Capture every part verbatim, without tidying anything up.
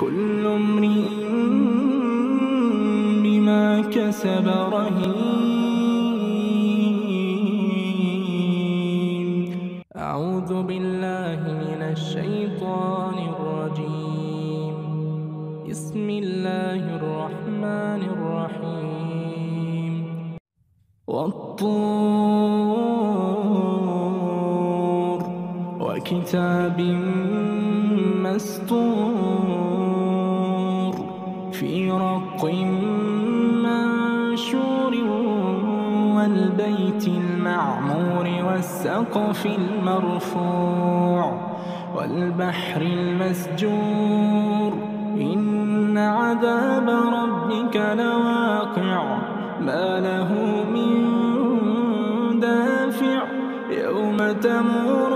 كل امرئ بما كسب رهين. أعوذ بالله من الشيطان الرجيم. بسم الله الرحمن الرحيم. والطور وكتاب مسطور في رق منشور والبيت المعمور والسقف المرفوع والبحر المسجور إن عذاب ربك لواقع ما له من دافع يوم تمور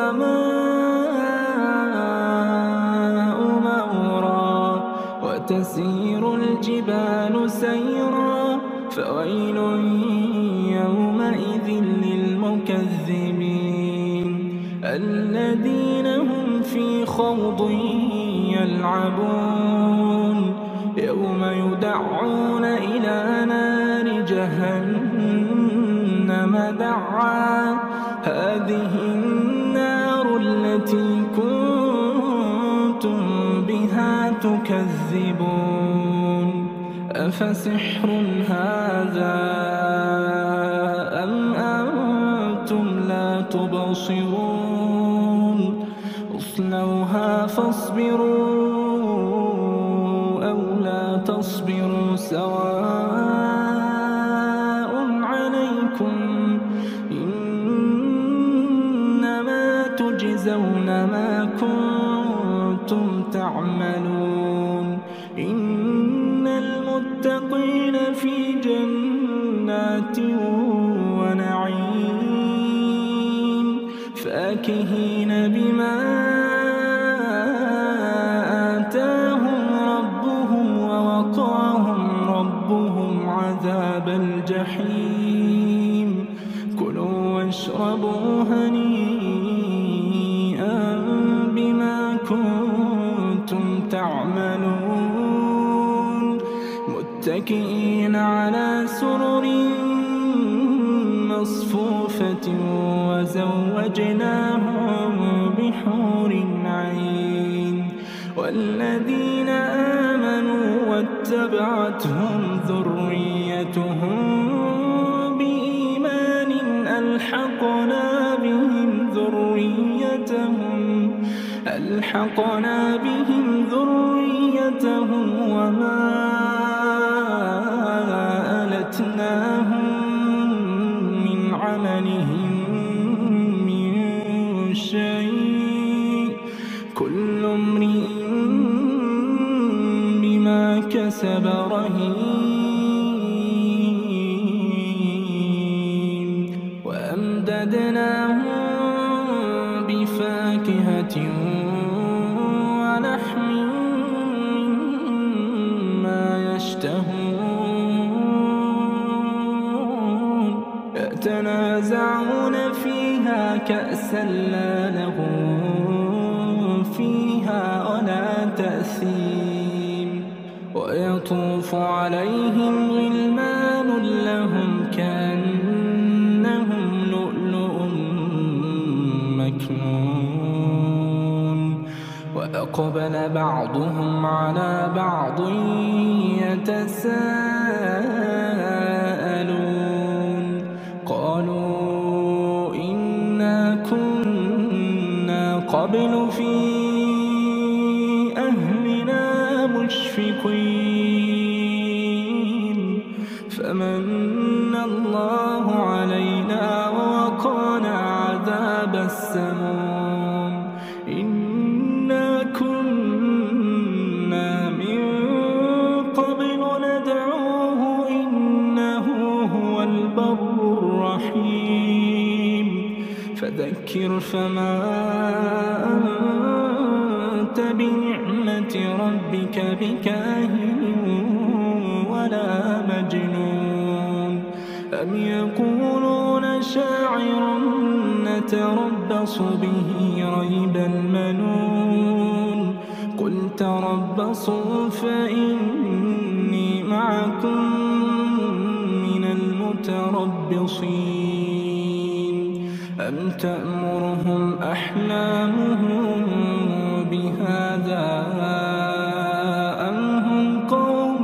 السماء مورا وتسير الجبال سيرا فويل يومئذ للمكذبين الذين هم في خوض يلعبون يوم يدعون إلى نار جهنم دعا هذه النار التي كنتم بها تكذبون أفسحر هذا أم أنتم لا تبصرون اصلوها فاصبروا أو لا تصبروا سواء عليكم إنما تجزون ما كنتم تعملون إن المتقين في جنات ونعيم فاكهين بما آتاهم ربهم ووقاهم ربهم عذاب الجحيم كلوا واشربوا هنيئا بما كنتم تعملون متكئين على سرر مصفوفة وزوجناهم بحور عين والذين آمنوا واتبعتهم ذريتهم بإيمان ألحقنا بهم ذريتهم ألحقنا بهم ذريتهم وما ألتناهم من عملهم من شيء كل امرئ بما كسب رهين وأمددناهم بفاكهة ولحم مما يشتهون يتنازعون فيها كأسا لا لغو فيها ولا تأثيم ويطوف عليهم غلمان لهم كأنهم لؤلؤ مكنون وأقبل بعضهم على بعض يتساءلون قالوا إنا كنا قبل في أهلنا مشفقين فمن الله علينا ووقانا عذاب السموم إنا كنا من قبل ندعوه إنه هو البر الرحيم فذكر فما أنت بنعمة ربك بكاهن ولا مجنون أم يقولون شاعر نتربص به ريب المنون قل تربصوا فإني معكم من المتربصين أم تأمرهم أحلامهم بهذا أم هم قوم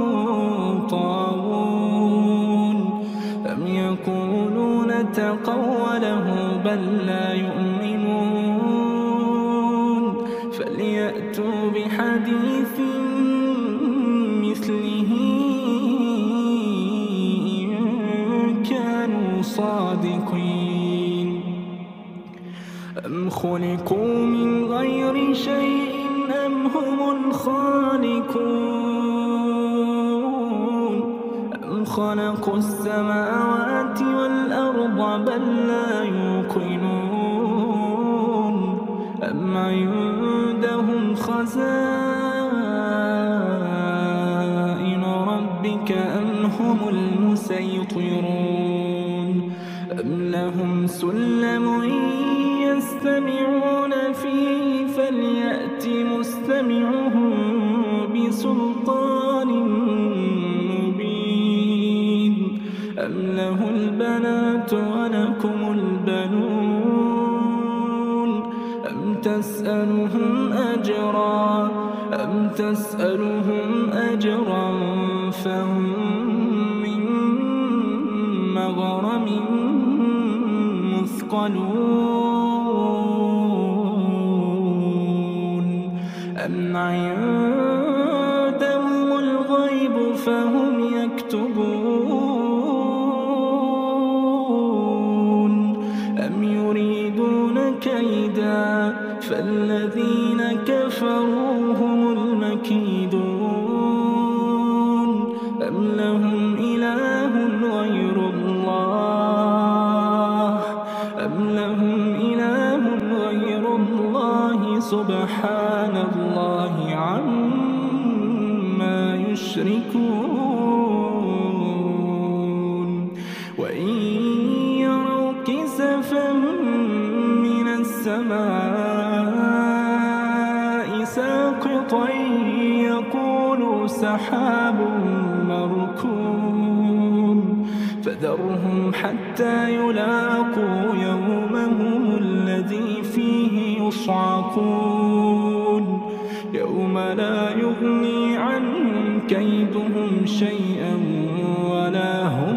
طاغون أم يقولون تقوله بل لا يؤمنون فليأتوا بحديث مثله إن كانوا صادقين أم خلقوا من غير شيء أم هم الخالقون أم خلقوا السماوات والأرض بل لا يوقنون أم عندهم خزائن ربك أم هم المسيطرون أم لهم سلم يستمعون فيه فليأت مستمعهم بسلطان مبين أم له البنات ولكم البنون أم تسألهم أجرا أم تسألهم أجرا فهم من مغرم مثقلون أم عندهم الغيب فهم يكتبون أم يريدون كيدا فالذين كفروا هم المكيدون أم لهم إله غير الله أم لهم إله غير الله سبحان الله عما يشركون وإن يروا كسفا من السماء ساقطا يقولوا سحاب مركوم فذرهم حتى يلاقوا يومهم الذي فيه يصعقون يوم لا يغني عنهم كيدهم شيئا ولا هم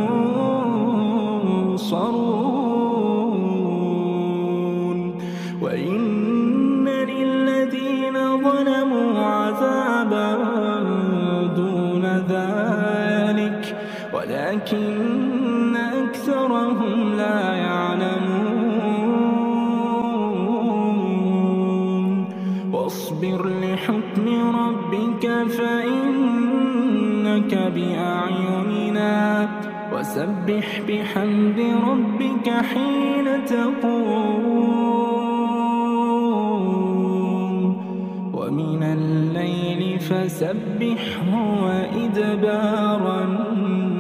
ينصرون وإن للذين ظلموا عذابا دون ذلك ولكن أكثرهم لا يعلمون واصبر لحكم ربك فإنك بأعيننا وسبح بحمد ربك حين تقوم ومن الليل فسبحه وإدبار النجوم.